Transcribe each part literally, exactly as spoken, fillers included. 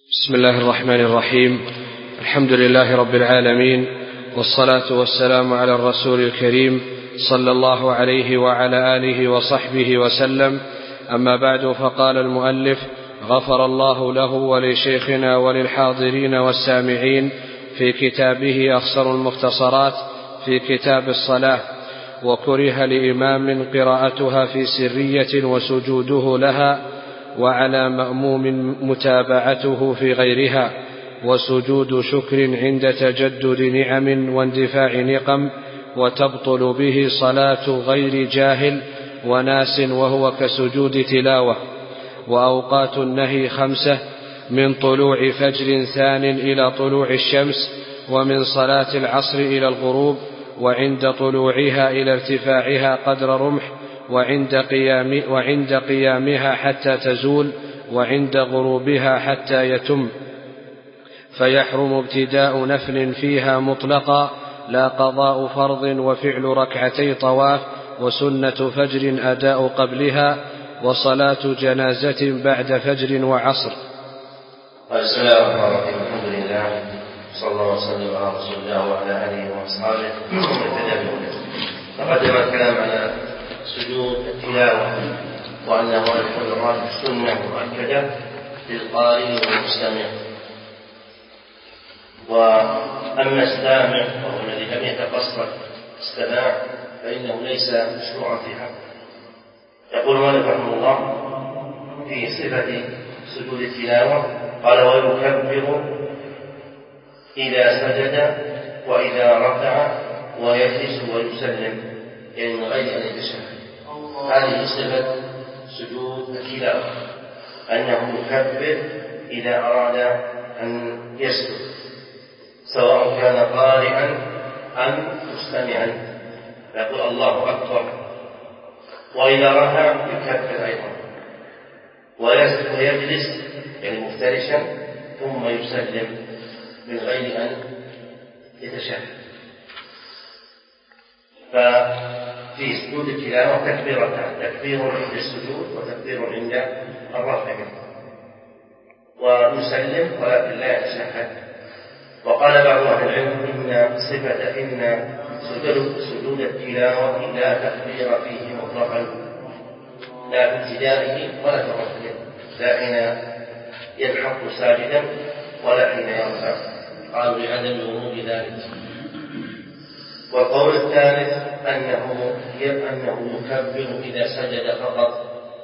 بسم الله الرحمن الرحيم. الحمد لله رب العالمين، والصلاة والسلام على الرسول الكريم صلى الله عليه وعلى آله وصحبه وسلم. أما بعد، فقال المؤلف غفر الله له ولشيخنا وللحاضرين والسامعين في كتابه أخصر المختصرات في كتاب الصلاة: وكره لإمام قراءتها في سرية وسجوده لها، وعلى مأموم متابعته في غيرها، وسجود شكر عند تجدد نعم واندفاع نقم، وتبطل به صلاة غير جاهل وناس، وهو كسجود تلاوة. وأوقات النهي خمسة: من طلوع فجر ثان إلى طلوع الشمس، ومن صلاة العصر إلى الغروب، وعند طلوعها إلى ارتفاعها قدر رمح، وعند, قيام وعند قيامها حتى تزول، وعند غروبها حتى يتم. فيحرم ابتداء نفل فيها مطلقا، لا قضاء فرض، وفعل ركعتي طواف، وسنة فجر أداء قبلها، وصلاة جنازة بعد فجر وعصر. بسم الله الرحمن الرحيم. الحمد لله، صلى الله وسلم على رسول الله وعلى آله وأصحابه ومن تبعهم بإحسان. تقدم الكلام على سجود التلاوة، وأنه يكون الراجح سنة مؤكدة للقارئ والمستمع. وأما السامع وهو الذي لم يتقصد استماع فإنه ليس مشروعا في حقه. يقول مالك رحمه الله في صفة سجود التلاوة: قال: ويكبر إذا سجد وإذا ركع ويجلس ويسلم، يعني من غير أن يتشهد. هذه صفة سجود التلاوة، أنه يكبر إذا أراد أن يسجد، سواء كان قارئا أم مستمعا، يقول الله أكبر. وإذا ركع يكبر أيضا، ويجلس يعني مفترشا ثم يسلم من غير أن يتشهد. ففي سجود التلاوة تكبيرتان: تكبير عند السجود وتكبير عند الرفع، ويسلم ولكن لا يتشهد. وقال بعض أهل العلم إن صفة إن سجود التلاوة لا تكبير فيه مطلقا، لا في ابتدائه ولا في رفعه، لا حين ينحط ساجدا ولا حين يرفع، قالوا لعدم ورود ذلك. والقول الثالث أنه أنه يكبر إذا سجد فقط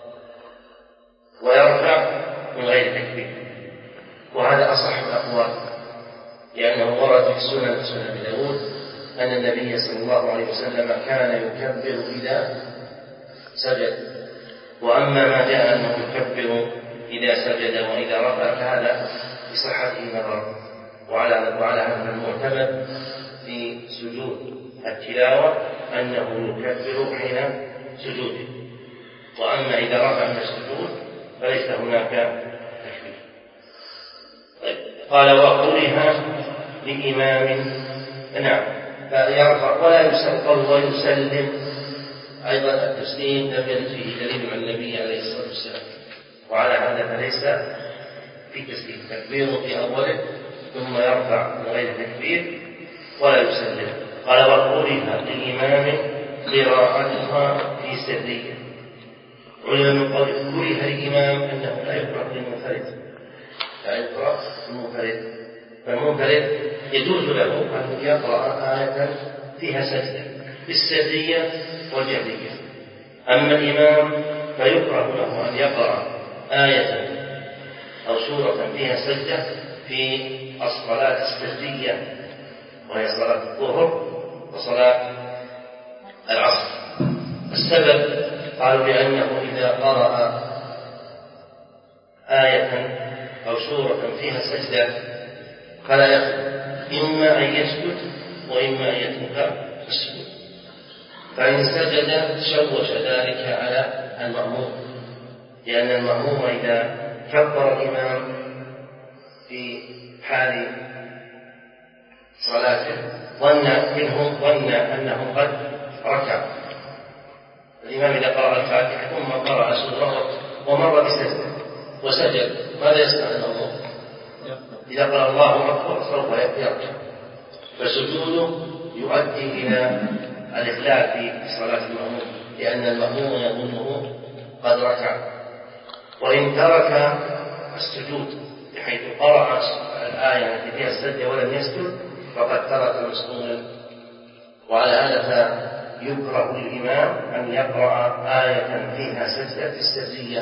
ويرفع من غير تكبير، وهذا أصح الأقوال، لأنه ورد في سنن سنن أبي داود أن النبي صلى الله عليه وسلم كان يكبر إذا سجد. وأما ما جاء أنه يكبر إذا سجد وإذا رفع فهذا بصحته نظر، وعلى وعلى هذا المعتمد في سجود التلاوة أنه يكبر حين سجوده، وأما إذا رفع من السجود فليس هناك تكبير. طيب. قال: وكره لإمام، نعم، فيرفع ولا يسلم ويسلم. أيضا التسليم لم يرد فيه دليل عن النبي عليه الصلاة والسلام، وعلى هذا فليس في تسليم، تكبير في أوله ثم يرفع من غير تكبير ولا يسلم. قال: وكره للإمام قراءتها في سرية. علم من قول كره الإمام أنه لا يقرأ للمنفرد، لا يقرأ للمنفرد، فالمنفرد يجوز له أن يقرأ آية فيها سجدة في السرية والجهرية. أما الإمام فيكره له أن يقرأ آية أو سورة فيها سجدة في الصلاة السرية، وهي صلاة الظهر وصلاة العصر. السبب قالوا لأنه إذا قرأ آية أو سورة فيها سجدة فلا يخلو، إما أن يسجد وإما أن يترك السجود، فإن سجد شوش ذلك على المأموم، لأن المأموم إذا كبر الإمام في حال صلاته ظن منهم ظن أنه قد ركع. الإمام إذا قرأ الفاتحة ثم قرأ سورة ومر بسجدة وسجد، ماذا يصنع المأموم؟ إذا قال الله أكبر سوف يرجع، فسجوده يؤدي إلى الإخلال في صلاة المأموم، لأن المأموم يظنه قد ركع. وإن ترك السجود بحيث قرأ الآية التي فيها السجدة ولم يسجد فقد ترك مسنونا. وعلى هذا يكره للإمام أن يقرأ آية فيها سجدة في السرية،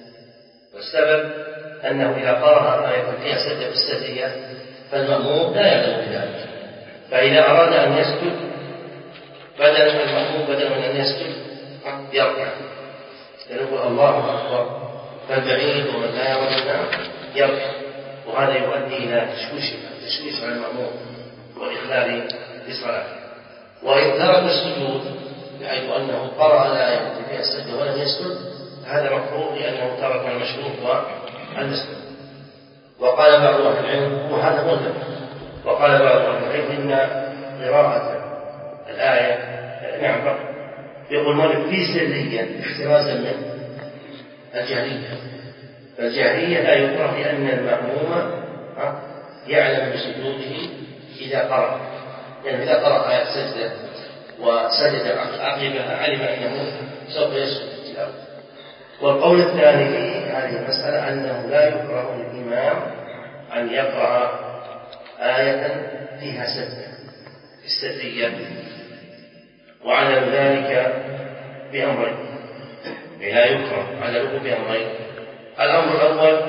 والسبب أنه إذا قرأ آية فيها سجدة في السرية فالمأموم لا يعلم بذلك، فإذا أراد أن يسجد بدل المأموم بدل من أن يسجد يركع، يقول الله أكبر، فالبعيد ومن لا يرى يركع، وهذا يؤدي إلى تشويش تشويش على المأموم وإخلال بصلاته. وإن ترك السجود بحيث أنه قرأ الآية التي فيها السجدة ولم يسجد هذا مكروه، لأنه ترك المشروط والمسجود. وقال بعض أهل العلم وهذا هو الذي وقال بعض أهل العلم إن قراءة الآية نعم يقول مالك في سرية احترازا من الجهرية، فالجهرية لا يكره لأن المأموم يعلم بسجوده إذا قرأ، يعني إذا قرأ آية سجدة وسجد عقبها علم أنه سوف يسجد التلاوة. والقول الثاني في هذه المسألة أنه لا يكره للإمام أن يقرأ آية فيها سجدة في السرية، وعلى ذلك بأمرين، لا يكره على ذلك بأمرين. الأمر الأول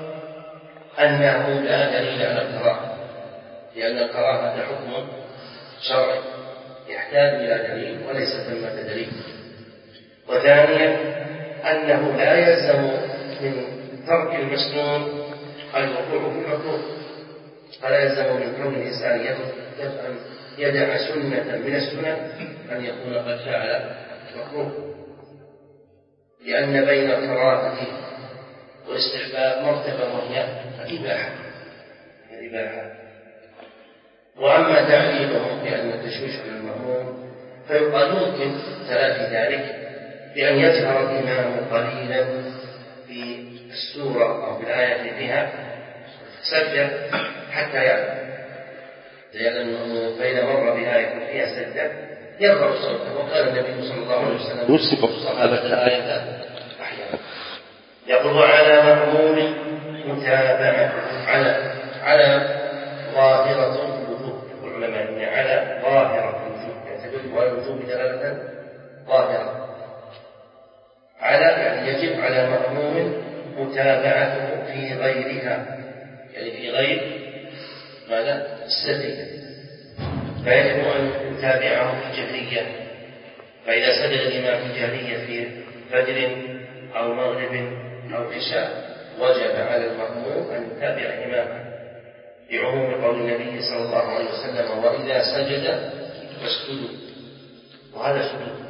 أنه لا دليل على الكراهة، لأن الكراهة حكم شرعي يحتاج إلى دليل وليس ثمة دليل. وثانيا أنه لا يلزم من ترك المسنون الوقوع في المكروه، فلا يلزم من كون الإنسان يدع سنة من السنن أن يكون قد فعل مكروه، لأن بين الكراهة والاستحباب مرتبة وهي الإباحة الإباحة. وأما تعليلهم بأن التشويش على المأموم فيقال ممكن تلافي ذلك بأن يجهر الإمام قليلا في السورة أو في الآية التي فيها سجدة حتى يعلم، لأن المأموم فإذا مر بآية فيها سجدة يرفع صوته، وقال النبي صلى الله عليه وسلم صحابة الآية أحيانا يقول على مأموم متابعة على على ظاهرة الوجوب، يقول العلماء إن على ظاهرة الوجوب يعتبر على الوجوب دلالة ظاهرة. على يعني يجب على مأموم متابعته في غيرها، يعني في غير ماذا السرية، فيجب أن يتابعه في الجهرية. فإذا سجد الإمام في الجهرية في فجر أو مغرب أو عشاء وجب على المأموم أن يتابع إمامه، بعموم قول النبي صلى الله عليه وسلم وإذا سجد فاسجدوا، وهذا سجود.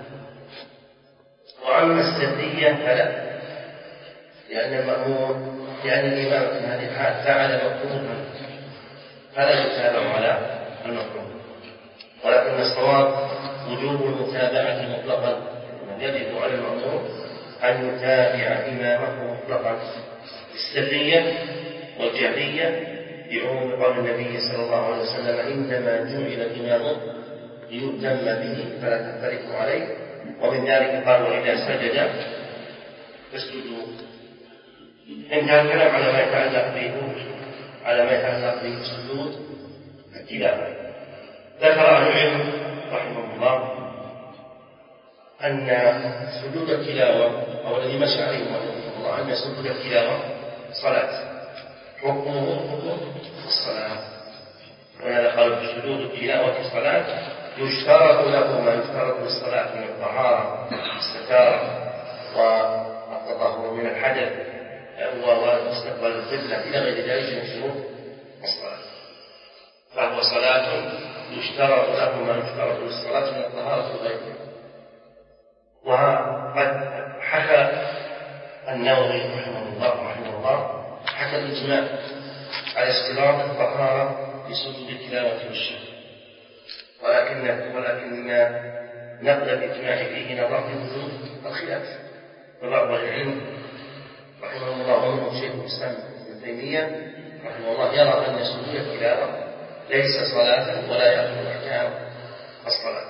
وأما السرية فلا، لأن المأموم لأن الإمام في هذه الحال فعل مكروها فلا يتابع على المكروه، ولكن الصواب وجوب المتابعة مطلقا، يجب على المأموم أن يتابع إمامه مطلقا السرية والجهرية، بعموم قول النبي صلى الله عليه وسلم إنما جعل الإمام ليؤتم به فلا تختلفوا عليه. ومن ذلك قال وإذا سجد فاسجدوا. انتهى الكلام على ما يتعلق به على ما يتعلق بالسجود التلاوة. ذكر أهل العلم رحمه الله أن سجود التلاوة أو الذي مشى عليه رحمه الله أن سجود التلاوة صلاة، حكمه حكم الصلاة، ولهذا قالوا سجود التلاوة الصلاة يشترط له ما يشترط للصلاة من الطهارة والستارة والتطهر من الحدث واستقبال القبلة إلى غير ذلك من شروط الصلاة، فهو صلاة يشترط له ما يشترط للصلاة من الطهارة وغيرها. وقد حكى النووي رحمه الله رحمه الله حكى الإجماع على اشتراط الطهارة في سجود التلاوة والشكر، ولكن ولكن نقل الإجماع فيه نظر في وجود الخلاف. فبعض العلم رحمه الله ومنهم شيخ الإسلام ابن تيمية رحمه الله يرى أن سجود التلاوة ليس صلاة ولا يأخذ أحكام الصلاة.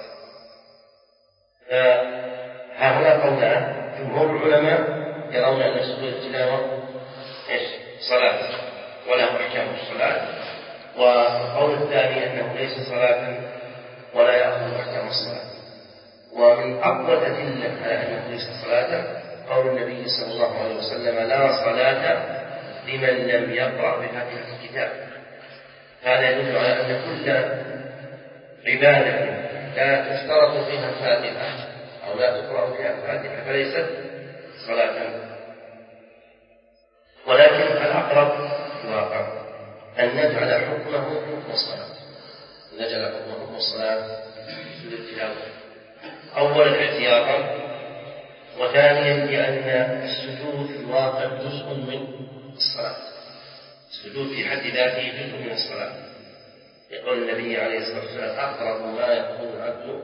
فهؤلاء قولان، جمهور العلماء يرون أن سجود التلاوة إيش؟ صلاة وله أحكام الصلاة، والقول الثاني أنه ليس صلاة ولا يأخذ أحكام الصلاة. ومن أقوى الأدلة على أنه ليس صلاة قول النبي صلى الله عليه وسلم: لا صلاة لمن لم يقرأ بفاتحة الكتاب. هذا يدل على أن كل عبادة لا تشترط فيها الفاتحة أو لا تقرأ فيها الفاتحة فليست صلاة. ولكن الأقرب في الواقع أن نجعل حكمه حكم الصلاة، نجعل حكمه حكم الصلاة في التلاوة، أولا احتياطا، وثانيا لأن السجود في الواقع جزء من الصلاة. السجود في حد ذاته جزء من الصلاة. يقول النبي عليه الصلاة والسلام: أقرب ما يكون العبد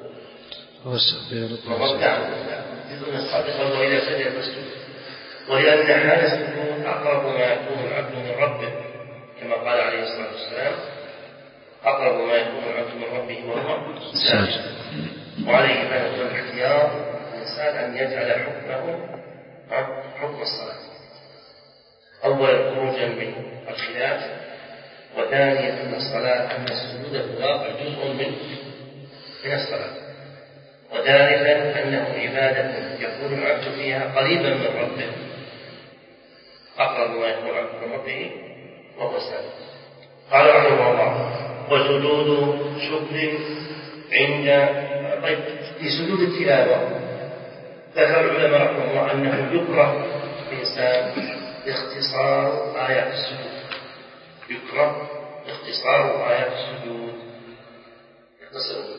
مركعا جزء من الصلاة، وإذا سجد فاسجد. ولأن حال السجود أقرب ما يكون العبد من ربه، كما قال عليه الصلاة والسلام: أقرب ما يكون العبد من ربه وهو ساجد. وعليه فهو الاختيار الإنسان أن يجعل حكمه حكم الصلاة، أولا خروجا من الخلاف، وثانيا أن الصلاة أن السجود في الواقع جزء من من الصلاة، وثالثا أنه عبادة يكون العبد فيها قريبا من ربه، أقرب ما يكون العبد من ربه وهو ساجد. قال رحمه الله: وسجود شكر عند طيب في سجود التلاوة ذكر العلماء رحمه الله أنه يكره الإنسان اختصار آيات السجود، يكره اختصار آيات السجود، يختصر.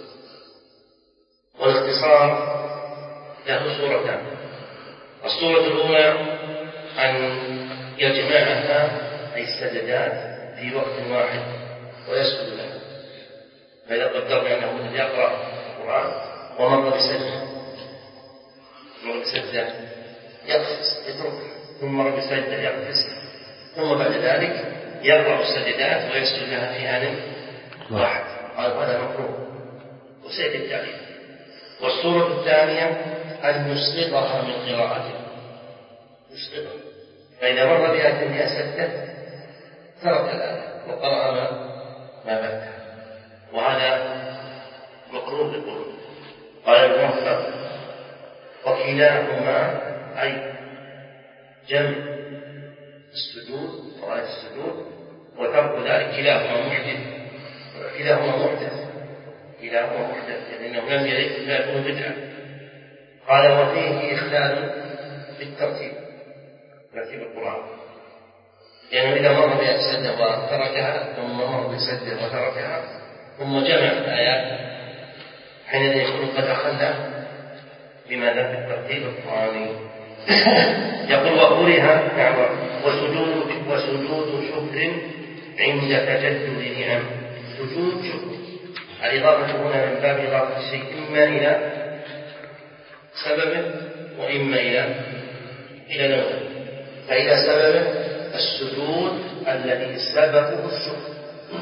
والاختصار له صورتان: الصورة الأولى أن يجمعها أي السجدات في وقت واحد ويسجد له. فإذا قدرنا أنه مثل يقرأ القرآن ومر بسجدة مر بسجدة يقفز يترك، ثم مر بسجدة يقفز، ثم بعد ذلك يقرأ السجدات ويسجد لها في آن واحد، قال هذا مكروه وسيد التعليم. والصورة الثانية أن يسقطها من قراءته، يسقطها، فإذا مر بها تنهي سجدة ترك الآية وقرأ ما ما بعدها، وهذا مكروه للقلوب. قال الموفق: وكلاهما أي جمع السجود قراءة السجود وترك ذلك كلاهما محدث، كلاهما محدث كلاهما محدث لأنه لم يرد لا يكون بدعة. قال: وفيه إخلال في الترتيب، ترتيب القرآن، لأنه إذا مر بسجدة وتركها ثم مر بسجدة وتركها ثم جمع الآيات حينئذ يكون قد أخذ بماذا؟ بالترتيب القرآني. يقول: وكره نعم وسجود وسجود شكر عند تجدد نعم. سجود شكر، الإضافة هنا من باب إضافة الشيء إما إلى سببه وإما إلى إلى نوعه. فإلى سببه السجود الذي سببه الشكر،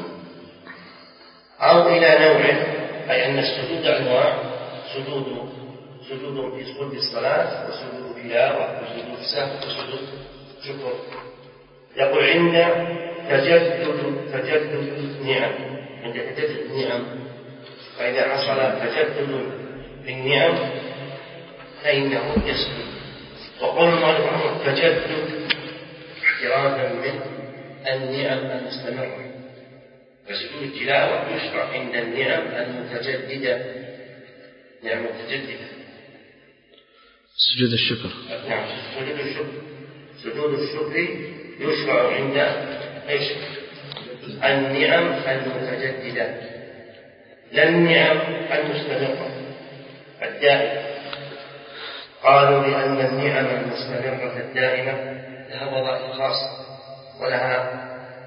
أو إلى نوعه أي أن السجود أنواع: سجود سجود في صلب الصلاة، وسجود تلاوة، وسجود سهو، وسجود شكر. يقول: عند تجدد تجدد نعم، عند تجدد نعم، فإذا حصل تجدد في النعم فإنه يسجد. وقول المؤلف رحمه الله: تجدد احترازا من النعم المستمرة، فسجود التلاوة يشرع عند النعم المتجددة، نعم متجددة. سجود الشكر، نعم سجود الشكر، سجود الشكر يشرع عند ايش؟ النعم المتجددة، لا النعم المستمرة الدائمة. قالوا لأن النعم المستمرة الدائمة لها وظائف خاصة ولها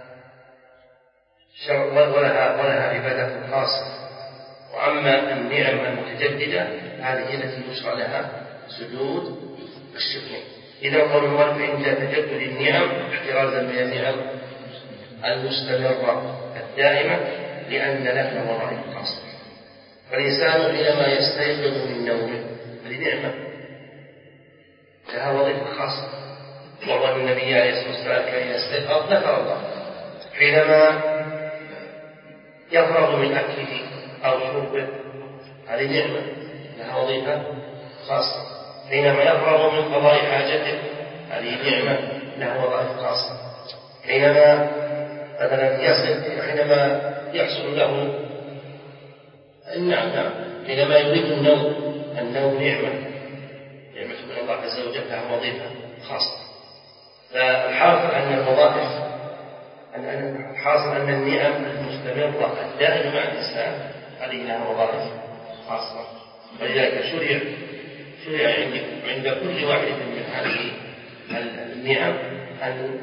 ولها ولها عبادة خاصة، وأما النعم المتجددة هذه التي يشرع لها سجود الشكر. إذا قول المؤلف عند تجدد النعم احترازا من النعم المستمرة الدائمة لأن لك وظائف خاصة. فالإنسان حينما يستيقظ من نومه هذه نعمة لها وظيفة خاصة، وهو أن النبي عليه الصلاة والسلام كان يستيقظ ذكر الله. حينما يفرغ من أكله أو شربه هذه نعمة لها وظيفة خاصة. حينما يفرغ من قضاء حاجته هذه نعمة لها وظائف خاصة. حينما مثلا يصل حينما يحصل له النعم نعم حينما يريد النوم النوم نعمة نعمة من الله عز وجل لها وظيفة خاصة. فالحاصل أن الوظائف أن الحاصل أن النعم المستمرة الدائمة مع الإنسان هذه لها وظائف خاصة. ولذلك شرع شرع عند عند كل واحد من هذه النعم أن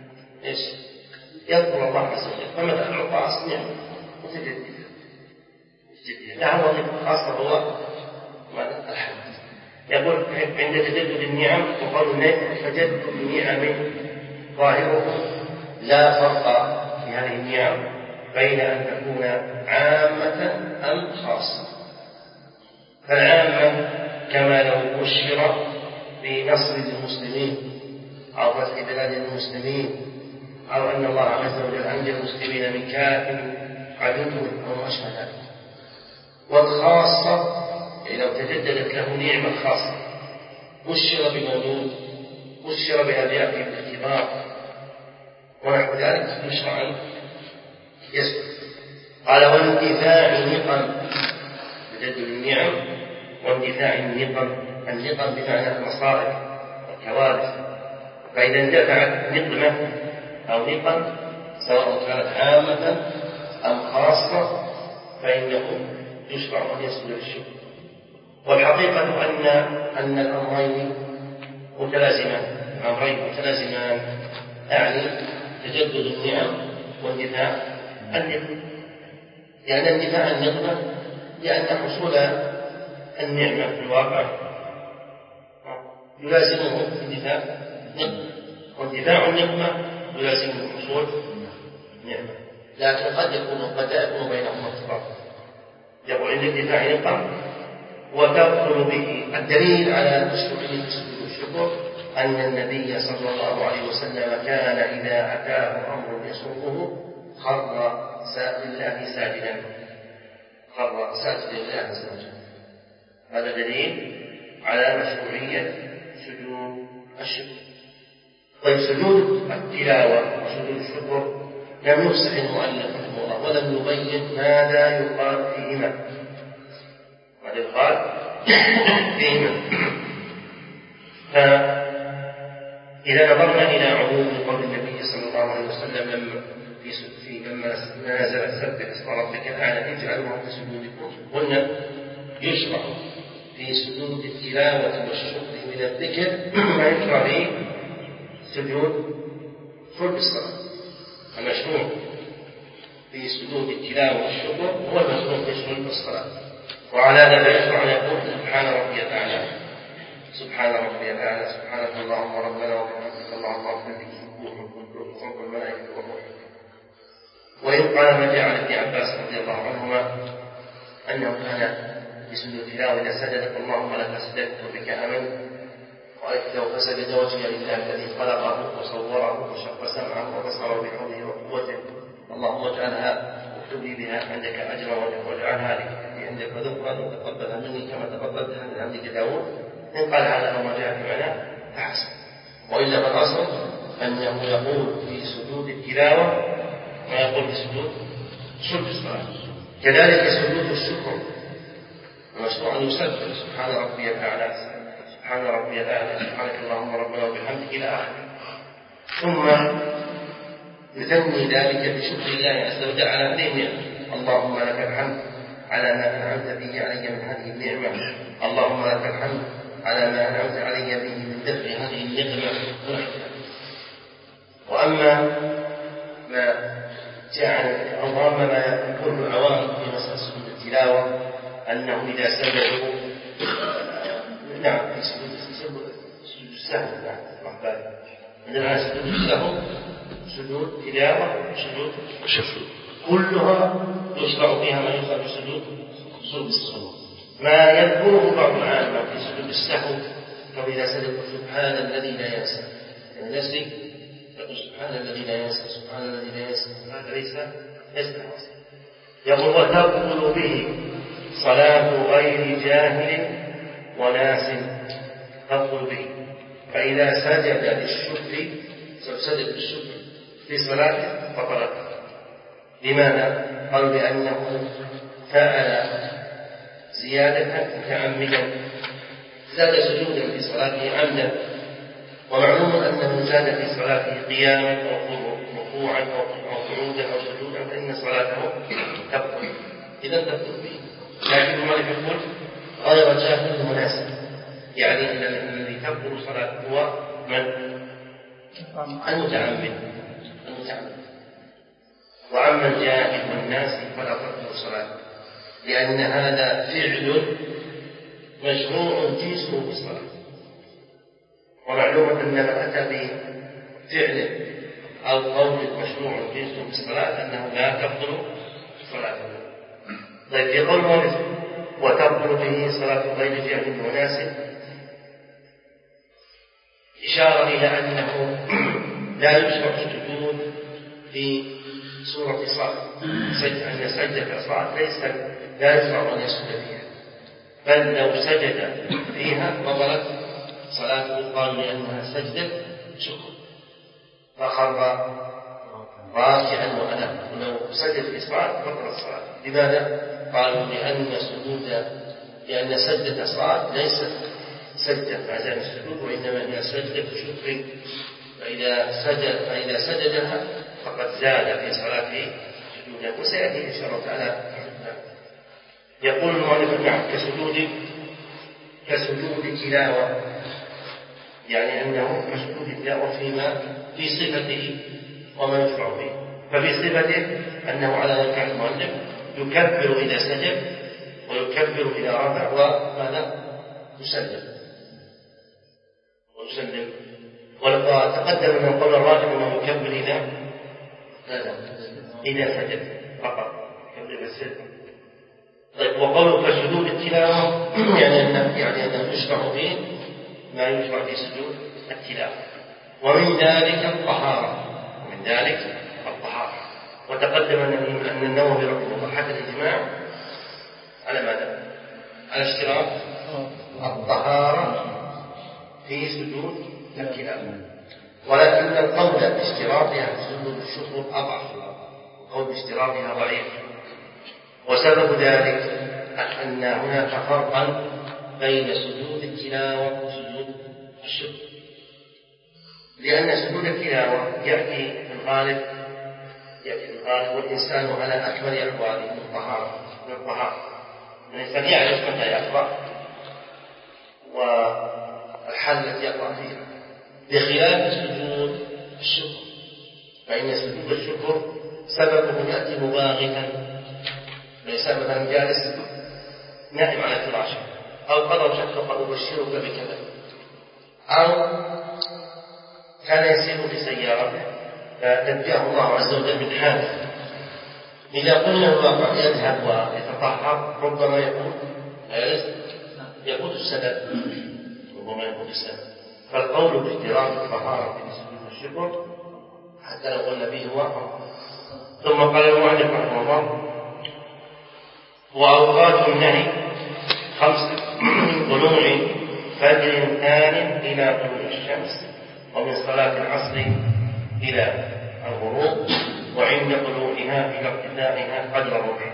يذكر الله عز وجل. فمثلا العطاس نعمة متجددة لها وظيفة خاصة هو الحمد. يقول عند تجدد النعم وقول النبي تجدد النعم ظاهره لا فرق في هذه النعم بين أن تكون عامة أم خاصة. فالعامة كما لو بشر بنصر للمسلمين أو فتح بلاد المسلمين أو أن الله عز وجل أنجى المسلمين من كائن عدو أو ما أشبه ذلك. والخاصة يعني لو تجددت له نعمة خاصة بشر بمولود بشر بأبيات بالاختبار ونحو ذلك يشرع أن يسكت. قال واندفاع نقم تجدد النعم واندفاع النقم النقم بمعنى المصائب والكوارث. فإذا اندفعت نقمة أو نقم سواء كانت عامة أم خاصة فإنه يشرع أن يسجد للشكر. والحقيقة أن أن الأمرين متلازمان الأمرين متلازمان يعني تجدد النعم واندفاع النقمة. يعني اندفاع النقمة لأن حصول النعمة في الواقع يلازمه اندفاع نقمة، واندفاع النقمة يلازمه حصول نعمة. لكن قد يكون قد يكون بينهما اضطراب. يقول عند اندفاع نقمة وتدخل به الدليل على مشروعية الشكر أن النبي صلى الله عليه وسلم كان إذا أتاه أمر يسره خر لله ساجدا خر ساجدا لله عز وجل. هذا دليل على مشروعية سجود الشكر. طيب سجود التلاوة وسجود الشكر لم يفسح المؤلف رحمه الله ولم يبين ماذا يقال فيهما ماذا يقال فيهما. فإذا نظرنا إلى عموم قول النبي صلى الله عليه وسلم لما في في لما نزل سبح اسم ربك الأعلى اجعلوه في سجودكم قلنا يشرع في سجود التلاوة والشكر من الذكر ما يشرع في سجود فرض الصلاة. المشروع في سجود التلاوة والشكر هو المشروع في سجود الصلاة. وعلى هذا يشرع أن يقول سبحان ربي الأعلى سبحان ربي الأعلى سبحانك اللهم ربنا وبحمدك اللهم اغفر لي سبوح القدوس رب الملائكة والروح. وإن قال ما جاء عن ابن عباس رضي الله عنهما أنه كان بسجود التلاوة إذا سجد اللهم لك سجدت وبك آمنت وأكثر فسجد وجهه لله الذي خلقه وصوره وشق سمعه وبصره بحوله وقوته اللهم اجعلها واكتب لي بها عندك أجرا واجعلها لي عندك ذكرا وتقبلها مني كما تقبلتها من عندك داود. إن قال هذا أو ما جاء في معناه فحسن. وإلا فالأصل أنه يقول في سجود التلاوة ما يقول في سجود شكر الصلاة. كذلك سجود الشكر المشروع أن يسبح سبحان ربي الأعلى سبحان ربي الأعلى سبحانك اللهم ربنا وبحمدك إلى آخره. ثم يثني ذلك بشكر الله عز وجل على هذه النعمة. اللهم لك الحمد على ما أنعمت به علي من هذه النعمة اللهم لك الحمد على ما أنعمت علي به من دفع هذه النقمة. وأما ما جاء أو أما ما يكون العوام في مسألة سجود التلاوة أنه إذا سجدوا نعم في سجود السهو نعم رحبان عندما سجود السهو سجود تلاوة وسجود شكر كلها يشرع فيها ما يشرع في سجود سجود السهو. ما يذكره بعض العامة في سجود السهو كما سجد سبحان الذي لا ينسى، يعني نسي يقول سبحان الذي لا ينسى سبحان الذي لا ينسى، هذا ليس ليس يقول وتبطل به صلاة غير جاهل وناس، تبطل به. فإذا سجد للشكر سجد للشكر في صلاته بطلت. لماذا؟ قالوا لأنه فعل زيادة متعمدا، زاد سجودا في صلاته عمدا، ومعلوم أنه زاد في صلاته قياما أو ركوعا أو قعودا أو سجودا فإن صلاته تبطل، إذا تبطل به. لكن مالك يقول غير جاهل مناسب، يعني أن الذي تبطل صلاته هو من؟ المتعمد المتعمد. وأما الجاهل والناس فلا تبطل صلاته، لأن هذا فعل مشروع جنسه في الصلاة، ومعلوم أن من أتى بفعل أو قول مشروع جنسه في الصلاة أنه لا تبطل صلاته. طيب في قول مالك وتبطل به صلاة غير جاهل وناس، إشارة إلى أنه لا يشرع السجود في سورة صلاة، أن سجدة الصلاة ليس لا يشرع أن يسجد فيها، بل لو سجد فيها بطلت صلاته، قال لأنها سجدة شكر فخر راكعا وأناب، ولو سجد في الصلاة بطلت الصلاة. لماذا؟ قالوا لأن سجود لأن سجدة الصلاة ليست سجدة عزاء السجود، وإنما هي سجدة شكر، فإذا سجد فإذا سجدها فقد زاد في صلاته سجودا، وسيأتي إن شاء الله تعالى. يقول المؤلف نعم كسجود كسجود تلاوة، يعني أنه كسجود تلاوة فيما في صفته وما يشرع به. ففي صفته أنه على ذلك المؤلف يكبر إذا سجد ويكبر إذا رفع وماذا يسلم ويسلم. وتقدم من قول الراجح أنه يكبر إذا إذا سجد فقط يكبر السجد. طيب وقوله كسجود التلاوة يعني أنه يعني أنه يشرع به ما يشرع في سجود التلاوة. ومن ذلك الطهارة ومن ذلك الطهارة وتقدم أن النووي رحمه الله حكى الإجماع على ماذا؟ على اشتراط الطهارة في سجود التلاوة، ولكن القول باشتراطها في سجود الشكر أضعف، القول باشتراطها ضعيف. وسبب ذلك أن هناك فرقا بين سجود التلاوة وسجود الشكر، لأن سجود التلاوة يأتي في الغالب يأتي في الغالب والإنسان على أكمل أحواله من الطهارة من الطهارة الإنسان يعرف متى يقرأ والحال التي يقرأ فيها، بخلاف سجود الشكر، فإن سجود الشكر سببه يأتي مباغتا، ليس مثلا جالس نائم على فراشه أو قضى شخص أبشرك بكذا، أو كان يسير في سيارته فنجاه الله عز وجل من حادث، إذا قلنا الواقع يذهب ويتطهر ربما يكون يقود السبب ربما يقود السبب. فالقول باحترام الطهارة في سجود الشكر حتى لو قلنا به واقع. ثم قال المؤلف رحمه الله وأوقات النهي خمسة: من طلوع فجر ثان إلى طلوع الشمس، ومن صلاة العصر إلى الغروب، وعند طلوعها إلى ارتفاعها قدر الربع،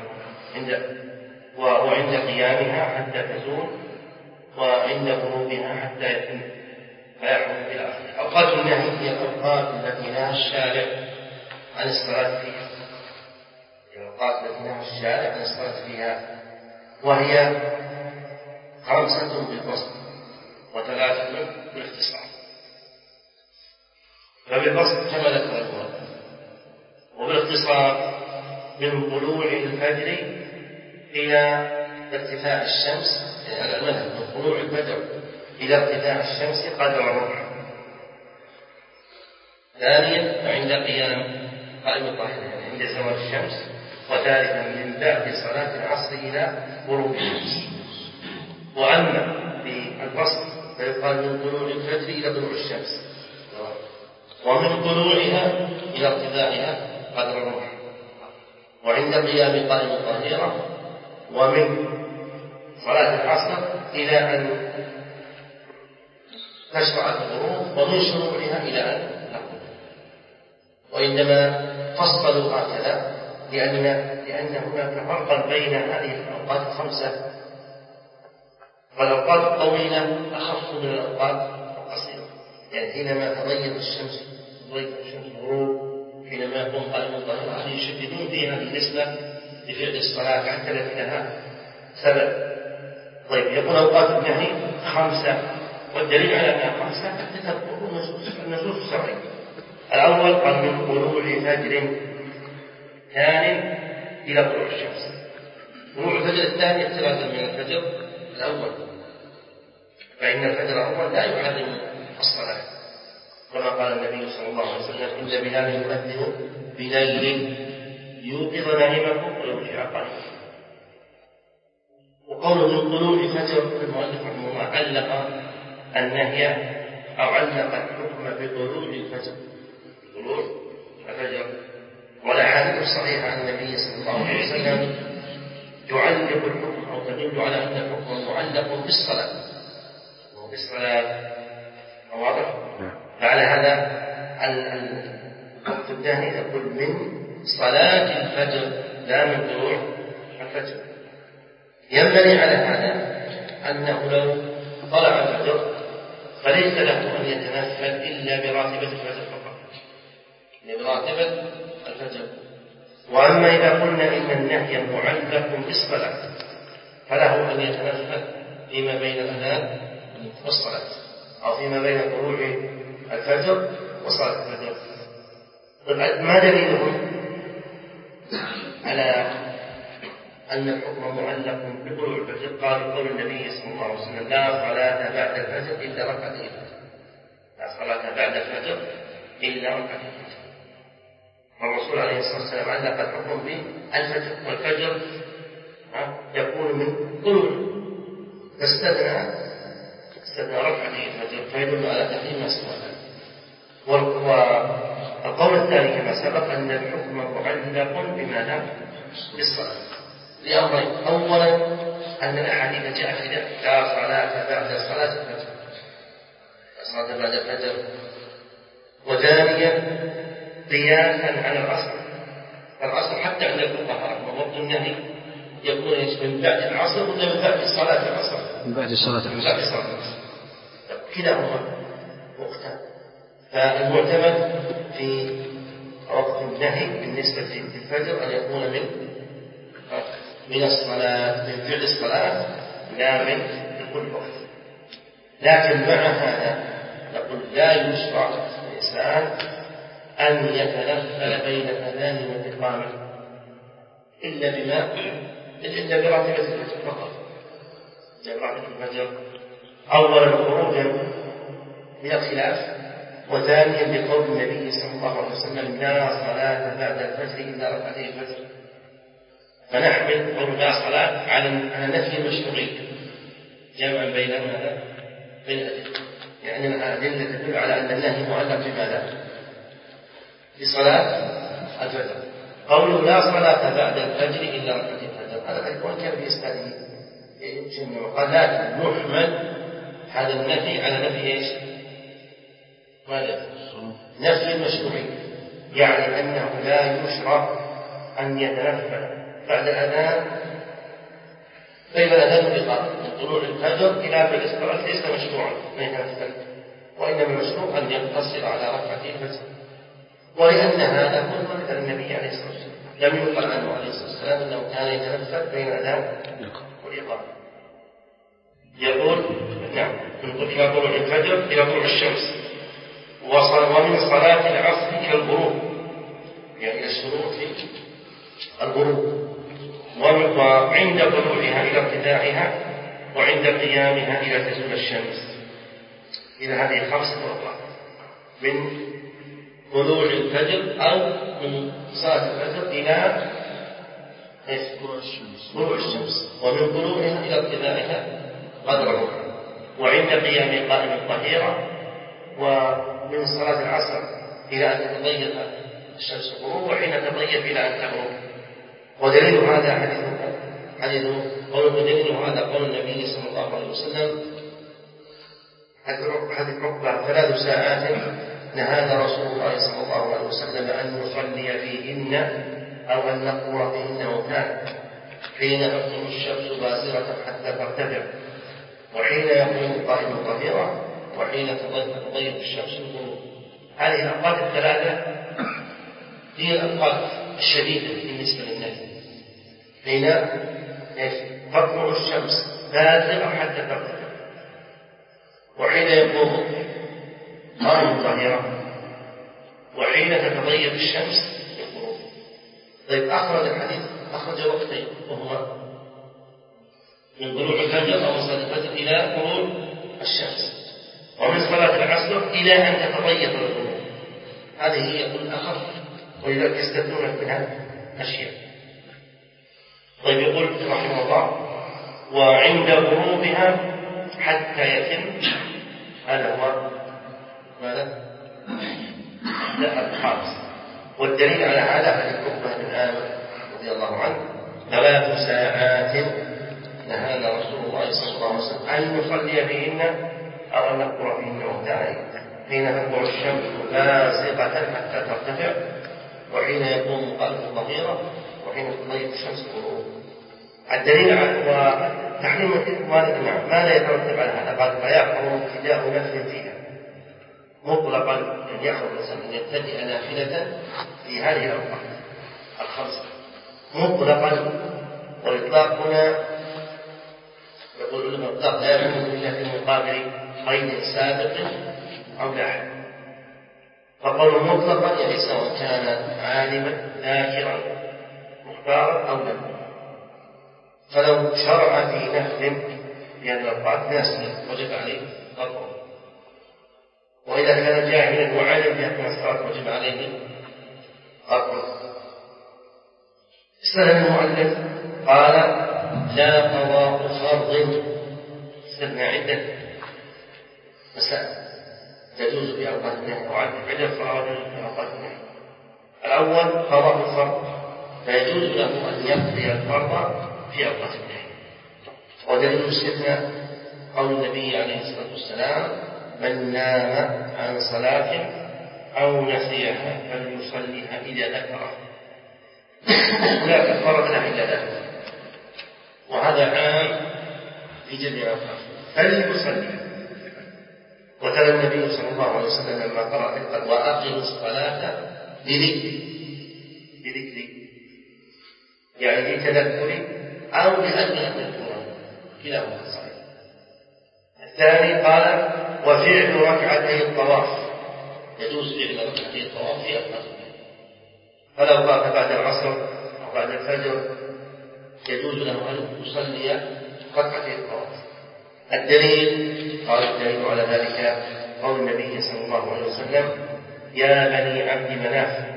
وعند قيامها حتى تزول، وعند غروبها حتى يتم فيحرم إلى آخره. أوقات النهي هي الأوقات التي نهى الشارع عن الصلاة فيها، الأوقات التي نهى الشارع عن الصلاة فيها، وهي خمسة بالبسط وثلاثة بالاختصار. فبالبسط كما ذكر المؤلف، وبالاختصار من طلوع الفجر إلى ارتفاع الشمس، يعني المذهب من طلوع الفجر إلى ارتفاع الشمس قدر الربع، ثانيا عند قيام قائم الظهر يعني عند زوال الشمس. وثالثا من بعد صلاة العصر إلى غروب الشمس. وأما بالبسط فيقال من طلوع الفجر إلى طلوع الشمس، ومن طلوعها إلى ارتفاعها قدر الرمح، وعند قيام قائم الظهيرة، ومن صلاة العصر إلى أن تشرع الغروب، ومن شروعها إلى أن تقوم. وإنما فصلوا هكذا لأن لأن هناك فرقا بين هذه الأوقات الخمسة، فالأوقات الطويلة أخف من الأوقات القصيرة. يعني حينما تضيق الشمس تضيق الشمس الغروب، حينما يقوم قائم الظهر يشددون فيها بالنسبة لفعل الصلاة حتى لها سبب. طيب يقول أوقات النهي خمسة، والدليل على أنها خمسة حتى تذكروا النصوص الشرعية. الأول قال من طلوع فجر ثاني إلى طلوع الشمس. طلوع الفجر الثاني اختلافا من الفجر الأول، فإن الفجر الأول لا يحرم الصلاة، كما قال النبي صلى الله عليه وسلم إن بلال يؤذن بليل يوقظ نائمكم ويرجع قائمكم. وقوله من طلوع فجر المؤلف رحمه الله علق النهي أو علق الحكم بطلوع الفجر، طلوع الفجر. والأحاديث الصحيحة عن النبي صلى الله عليه وسلم تعلق الحكم أو تدل على أن الحكم معلق بالصلاة بالصلاة واضح. فعلى هذا الوقت الثاني يقول من صلاة الفجر لا من طلوع الفجر. ينبني على هذا أنه لو طلع الفجر فليس له أن يتنفل إلا براتبة الفجر فقط، إلا براتبة الفجر. وأما إذا قلنا إن النهي معلق بالصلاة فله أن يتنفل فيما بين الأذان والصلاة، أو فيما بين طلوع الفجر وصلاة الفجر. ما دليلهم على أن الحكم معلق بطلوع الفجر؟ قال قول النبي صلى الله عليه وسلم لا صلاة بعد الفجر إلا ركعتين، لا صلاة بعد الفجر إلا ركعتين. والرسول عليه الصلاة والسلام علق الحكم بالفجر، والفجر يكون من طلوع، فاستثنى استثنى ركعتين الفجر، فيدل على تحريم ما سوى ذلك. والقول الثاني كما سبق أن الحكم معلق بماذا؟ بالصلاة، لأمرين: أولا أن الأحاديث جاء في ذلك لا صلاة بعد صلاة الفجر، لا صلاة بعد الفجر. وثانيا قياسا على العصر، العصر حتى عند الفقهاء ووقت النهي يكون من بعد العصر ولا من بعد صلاة العصر؟ من بعد صلاة العصر. كلاهما وقتان. فالمعتمد في وقت النهي بالنسبة للفجر أن يكون من من الصلاة، من فعل الصلاة لا من كل وقت. لكن مع هذا نقول لا يشرع الإنسان أن يتنفل بين الأذان والإقامة إلا بما إلا براتبة الفجر فقط، إلا براتبة الفجر. أولا خروجا من الخلاف، وثانيا بقول النبي صلى الله عليه وسلم لا صلاة بعد الفجر إلا ركعتي الفجر. فنحمل قول لا صلاة على نفي المشروعية جمعا بين ماذا؟ بين الأدلة، يعني الأدلة تدل على أن النهي معلق بماذا؟ بصلاة الفجر. قوله لا صلاة بعد الفجر إلا ركعتي الفجر هذا يكون كان في إسناده قال لكن نحمل هذا النفي على نفي ايش؟ ماذا؟ نفي المشروعية، يعني أنه لا يشرع أن يتنفل بعد الأذان بين الأذان والإقامة من طلوع الفجر إلى في الصلاة، ليس مشروعا أن يتنفل، وإنما المشروع أن يقتصر على ركعتي الفجر. ولأن هذا هو مثل النبي عليه الصلاة والسلام، لم يقل عنه عليه الصلاة والسلام أنه كان يتنفل بين الأذان والإقامة. يقول نعم إلى طلوع الفجر إلى طلوع الشمس، ومن صلاة العصر إلى الغروب، يعني إلى الشروق في الغروب، وعند طلوعها إلى ارتفاعها، وعند قيامها إلى تزول الشمس. إلى هذه خمسة أوقات: من طلوع الفجر أو من صلاة الفجر إلى طلوع الشمس، ومن طلوعها إلى ارتفاعها قدره، وعند قيام قائم الظهيرة، ومن صلاة العصر إلى أن تتضيق الشمس غروب، وحين تتضيق إلى أن تغرب. ودليل هذا حديث حديث قول ودليل هذا قول النبي صلى الله عليه وسلم حديث عقبة ثلاث ساعات نهانا رسول الله صلى الله عليه وسلم أن نصلي فيهن أو أن نقول فيهن وكان حين تطلع الشمس بازغة حتى ترتفع، وحين يقوم قائم الظهيرة، وحين تضيق الشمس الغروب. هذه الأوقات الثلاثة هي الأوقات الشديدة بالنسبة للناس، حين تطلع الشمس بازغة حتى ترتفع، وحين يقوم قائم الظهيرة، وحين تتضيق الشمس الغروب. طيب أخرج الحديث أخرج وقتين، وهما من طلوع الفجر أو من صلاة الفجر إلى طلوع الشمس، ومن صلاة العصر إلى أن تتضيق الغروب. هذه هي الأخف، ولذلك يستثنون منها أشياء. طيب يقول رحمه الله: وعند غروبها حتى يتم. هذا هو ماذا؟ لا الخامس. والدليل على هذا حديث عقبة بن عامر رضي الله عنه: ثلاث ساعات نهانا رسول الله صلى الله عليه وسلم أن نصلي فيهن أو أن نقرأ فيهن وكان حين تطلع الشمس بازغة حتى ترتفع، وحين يقوم قائم الظهيرة، وحين تضيق الشمس الغروب. الدليل على تحريم ما لا يترتب على هذا قال: فيحرم ابتداء نفل فيها مطلقا، أن يحرم الإنسان أن يبتدئ نافلة في هذه الأوقات الخمسة مطلقا. والإطلاق هنا يقول العلماء الإطلاق لا يكون إلا في مقابل قيد سابق أو لاحق. فقول مطلقا يعني سواء كان عالما ذاكرا مختارا أو لا. فلو شرع في نفل في هذه الأوقات ناسيا وجب عليه قطعه، وإذا كان جاهلا وعلم بأن الصلاة وجب عليه قطعه. استثنى المؤلف قال: لا قضاء فرض. استثنى عدة مسائل تجوز في أوقات النهي، وعدة فرائض في أوقات النهي. الأول قضاء الفرض، فيجوز له أن يقضي الفرض في أوقات النهي. ودليل الاستثناء قول النبي عليه الصلاة والسلام: من نام عن صلاة أو نسيها فليصليها إذا ذكرها. لا كفارة له إلا ذلك، وهذا عام في جميع الأوقات، فليصليها. وتلا النبي صلى الله عليه وسلم لما قرأ قال: وأقم الصلاة لذكري، بذكري يعني لتذكري أو لأجل أن تذكرني، كلاهما صحيح. الثاني قال: وفعل ركعتي الطواف، يجوز فعل ركعتي الطواف في أوقات النهي. فلو طاف بعد العصر أو بعد الفجر يجوز له أن يصلي ركعتي الطواف. الدليل قال الدليل على ذلك قول النبي صلى الله عليه وسلم: يا بني عبد مناف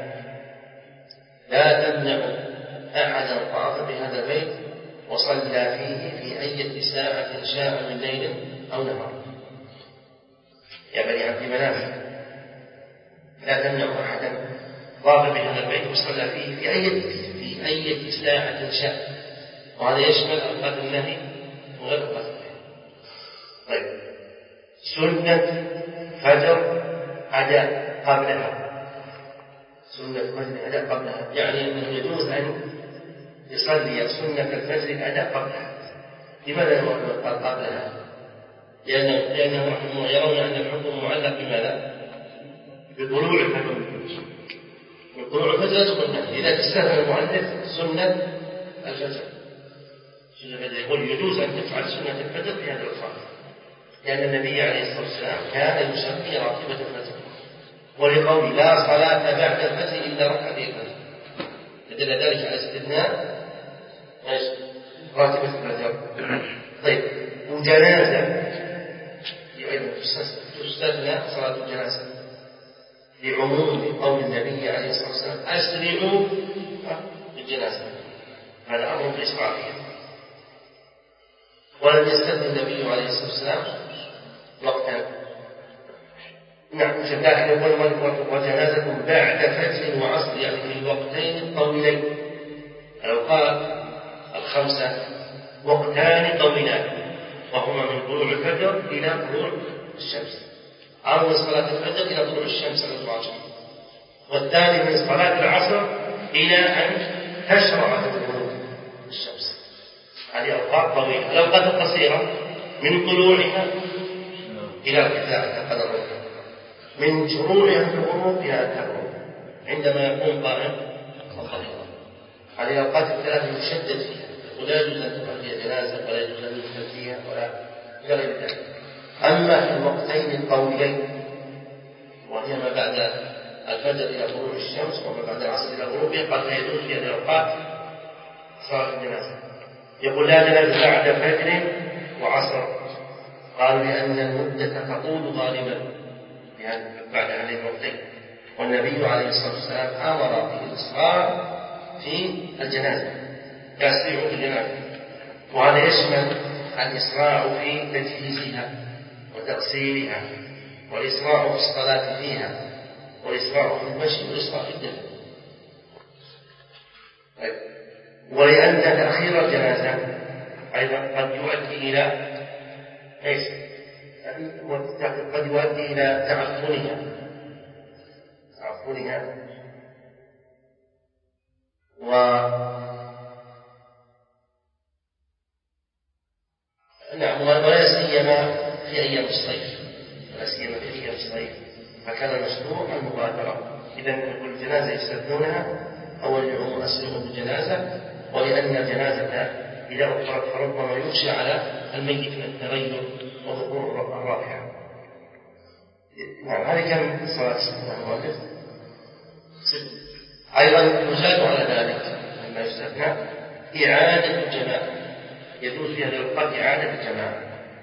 لا تمنعوا أحدا طاف بهذا البيت وصلى فيه في أي ساعة شاء من ليل أو نهار. يا بني عبد مناف لا تمنعوا أحدا طاف بهذا البيت وصلى فيه في أي في أي ساعة شاء، وهذا يشمل أوقات النهي وغير أوقات النهي. طيب، سنة فجر أداء قبلها، سنة فجر أداء قبلها يعني أنه يجوز أن يصلي سنة الفجر أداء قبلها. لماذا قال قبلها؟ لأنهم رحمه يرون أن الحكم معلق بماذا؟ بطلوع الفجر. طلوع الفجر يدخل النهي، إذا استثنى المؤلف سنة الفجر. سنة الفجر يقول يجوز أن تفعل سنة الفجر في هذا الوقت، لأن النبي عليه الصلاة والسلام كان يصلي راتبة الفجر، ولقول لا صلاة بعد الفجر إلا ركعتي الفجر، فدل ذلك على استثناء راتبة الفجر. طيب، وجنازة أيضا تستثنى صلاة الجنازة، لعموم قول النبي عليه الصلاة والسلام أسرعوا بالجنازة، هذا أمر بالإسراع فيه. ولم يستثني النبي عليه الصلاة والسلام وقتا. نعم، لكن يقول وجنازة بعد فجر وعصر، يعني في الوقتين الطويلين. لو قال الخمسة وقتان طويلان وهما من طلوع الفجر إلى طلوع الشمس، أو من صلاة الفجر إلى طلوع الشمس الراجح، والثاني من صلاة العصر إلى أن تشرع غروب الشمس. هذه أوقات طويلة. الأوقات القصيرة من طلوعها إلى ارتفاعها قدر الغروب، من شروعها في الغروب إلى الغروب عندما يقوم قائم الخطيب. هذه الأوقات الثلاثة يشدد فيها، ولا يجوز أن تفعل فيها جنازة ولا يجوز أن يدخل فيها ولا غير ذلك. أما في الوقتين الطويلين وهي ما بعد الفجر إلى طلوع الشمس وما بعد العصر إلى غروبها، قد لا يجوز في هذه الأوقات صلاة الجنازة. يقول لا جنازة بعد فجر وعصر، قالوا لأن المدة تطول غالبا بعد هذين الوقتين، والنبي عليه الصلاة والسلام أمر بالإسراع في الجنازة، يسرع في الجنازة، وهذا يشمل الإسراع في تجهيزها وتغسيلها، والإسراع في الصلاة فيها، والإسراع في المشي، والإسراع في الدفن. ولأن تأخير الجنازة أيضا قد يؤدي إلى إيش؟ قد يؤدي إلى تعفنها تعفنها و نعم، ولا سيما في أيام الصيف، ولا سيما في أيام الصيف، فكان المشروع المبادرة. إذا كل جنازة يستثنونها أول يوم أسرعوا بالجنازة، ولأن الجنازة إذا أخرت فربما يخشى على الميت من التغير وظهور الرافعة. نعم، هذه كم صلاة المؤلف؟ ست. أيضا يزاد على ذلك مما يستثنى إعادة الجماعة، يجوز في هذه الأوقات إعادة الجماعة.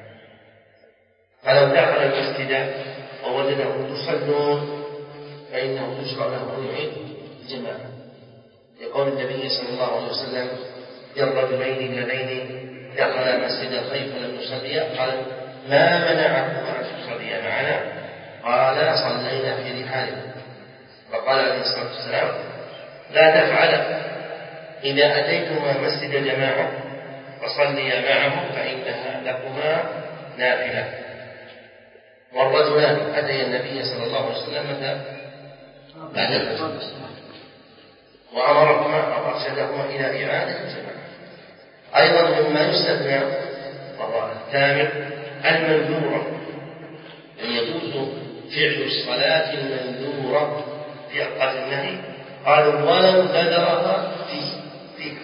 فلو دخل المسجد ووجده يصلون فإنه يشرع له أن يعيد الجماعة، يقول النبي صلى الله عليه وسلم للرجلين اللذين دخلا مسجد الخيف فلم يصليا قال ما منعكما أن تصليا معنا؟ قال صلينا في رحالنا. فقال عليه الصلاة والسلام لا تفعلا، إذا أتيتما مسجد جماعة فصليا معهم فإنها لكما نافلة. والرجلان أتيا النبي صلى الله عليه وسلم متى؟ بعد الفجر، وأمرهما أو أرشدهما إلى إعادة الجماعة. أيضا مما يستثنى وهو الثامن المنذورة، أن يجوز فعل الصلاة المنذورة في أوقات النهي. قالوا ولو نذرها فيه فيه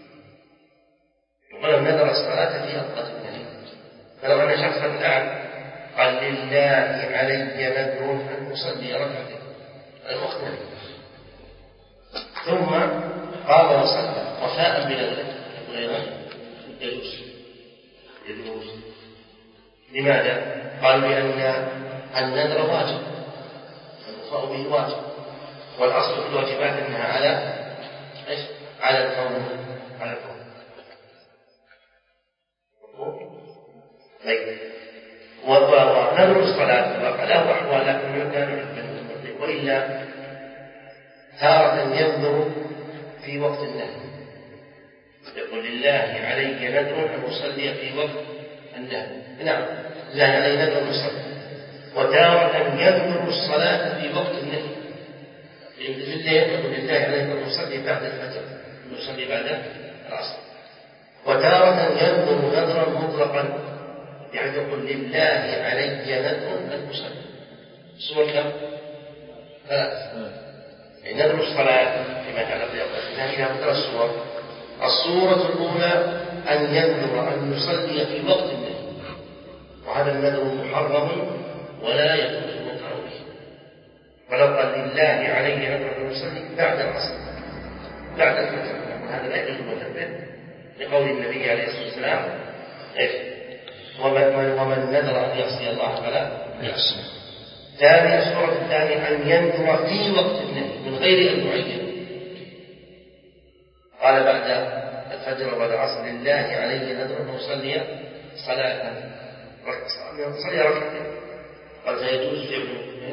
ولو نذر الصلاة في أوقات النهي. فلو أن شخصا الآن قال لله علي نذر أن أصلي ركعتين المختلف، ثم قام وصلى وفاء بنذره، يجوز يجوز لماذا؟ قالوا لأن النذر واجب، الوفاء به واجب، والأصل في الواجبات أنها على إيش؟ على القوم على القوم. طيب، ونذر الصلاة له أحوال لكن كان وإلا تارة ينذر في وقت النهي، يقول لله علي نذر أن أصلي في وقت النهي. نعم، لله علي نذر أن أصلي. وتارة ينذر الصلاة في وقت النهي، في الليل يقول لله علي أن أصلي بعد الفجر، أن أصلي بعد العصر. وتارة ينذر نذرا مطلقا، يعني يقول لله علي نذر أن أصلي. سور كم؟ ثلاث. نذر الصلاة فيما يتعلق بأوقات النهي لها ثلاث صور. الصورة الأولى أن ينذر أن يصلي في وقت النهي، وهذا النذر محرم ولا يجوز المنكر به. ولو قال لله علي نذر أن يصلي بعد العصر بعد الفجر، هذا لا يجوز المنكر به، لقول النبي عليه الصلاة والسلام إيش؟ ومن نذر أن يعصي الله فلا يعصي. ثانيا الصورة الثانية أن ينذر في وقت النهي من غير أن يعين. قال بعد الفجر وبعد العصر لله عليه نذر أن يصلي صلاة يصلي ركعتين، قال فيجوز في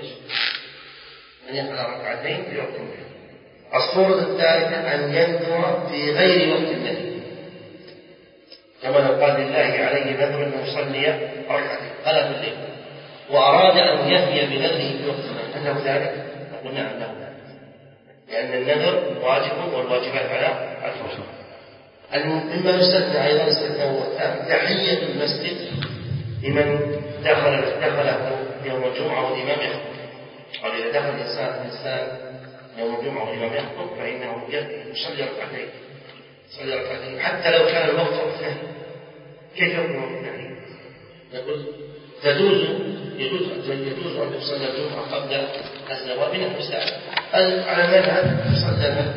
أن يفعل ركعتين في وقت النهي. الصورة الثالثة أن ينذر في غير وقت النهي، كما لو قال لله عليه نذر أن يصلي ركعتين قال في الليل وأراد أن يهي بنذره في وقت النهي، أنه ذلك؟ نقول نعم أنه ذلك، لأن النذر واجب والواجبات على الفرض. مما يستثنى أيضا استثناء تحية المسجد لمن دخل دخله يوم الجمعة والإمام يخطب. قال إذا دخل الإنسان الإنسان يوم الجمعة والإمام يخطب فإنه يصلي ركعتين يصلي ركعتين حتى لو كان الوقت وقت نهي. كيف يكون وقت نهي؟ يقول تجوز يجوز يجوز أن تصلي الجمعة قبل الزوال بنحو ساعة. على مذهب تصلى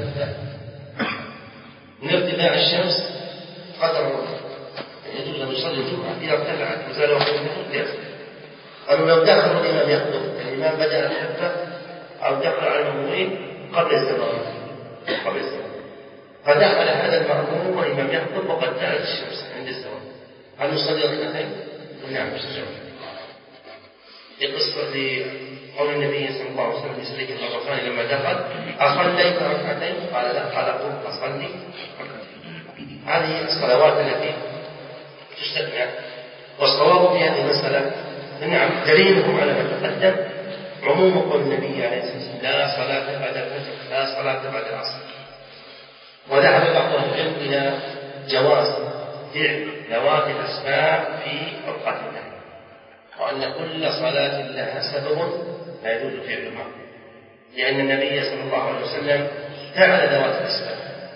من ارتفاع الشمس قدر الوقت، يجوز أن يصلي الجمعة إذا ارتفعت وزال وقت النهي. قالوا لو دخل الإمام يخطب الإمام بدأ الخطبة أو دخل على المأمومين قبل الزوال قبل الزوال فدخل هذا المأموم والإمام يخطب وقد زالت الشمس عند الزوال، هل يصلي ركعتين؟ نعم يصلي. القصة لقول النبي صلى الله عليه وسلم لسليك الغفراني لما دخل أصليت ركعتين؟ قال لا، قال قم أصلي ركعتين. هذه الصلوات التي تستثنى. والصواب في هذه المسألة نعم دليلهم على ما تقدم عموم قول النبي عليه الصلاة والسلام لا صلاة بعد الفجر لا صلاة بعد العصر. وذهب بعض أهل العلم إلى جواز فعل ذوات الأسباب في أوقات النهي، وأن كل صلاة لها سبب لا يجوز فعلها، لأن النبي صلى الله عليه وسلم فعل ذوات الأسباب،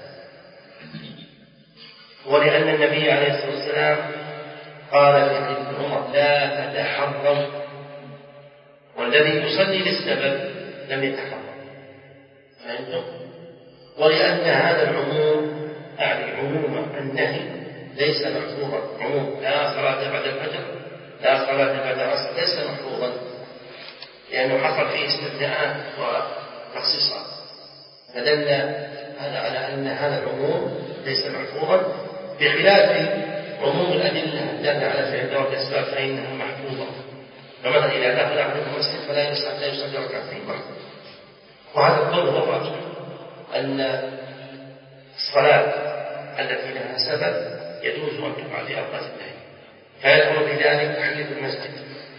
ولأن النبي عليه الصلاة والسلام قال في حديث عمر لا تتحرم، والذي يصلي للسبب لم يتحرم. فهمتم؟ ولأن هذا العموم أعني عموم النهي ليس محفوظا، عموم لا صلاة بعد الفجر لا صلاة بعد العصر ليس محفوظا، لأنه حصل فيه استثناءات وتخصيصات، فدل هذا على أن هذا العموم ليس محفوظا، بخلاف عموم الأدلة الدالة على فعل ذوات الأسباب فإنها محفوظة. فمثلا إذا دخل أحدكم المسجد فلا يصلي يصلي ركعتين وحده، وهذا القول هو الراجح أن الصلاة التي لها سبب يجوز أن تفعل في أوقات النهي، فيدخل في ذلك تحية المسجد،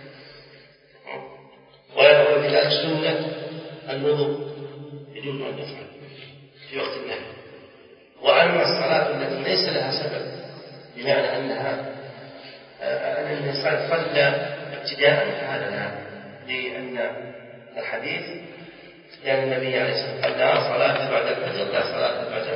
ويدخل في ذلك سنة الوضوء يجوز أن يفعل في وقت النهي. وأما الصلاة التي ليس لها سبب بمعنى أنها أن الإنسان صلى ابتداء هذا لا، لأن الحديث لأن النبي عليه الصلاة والسلام قال لا صلاة بعد الفجر لا صلاة بعد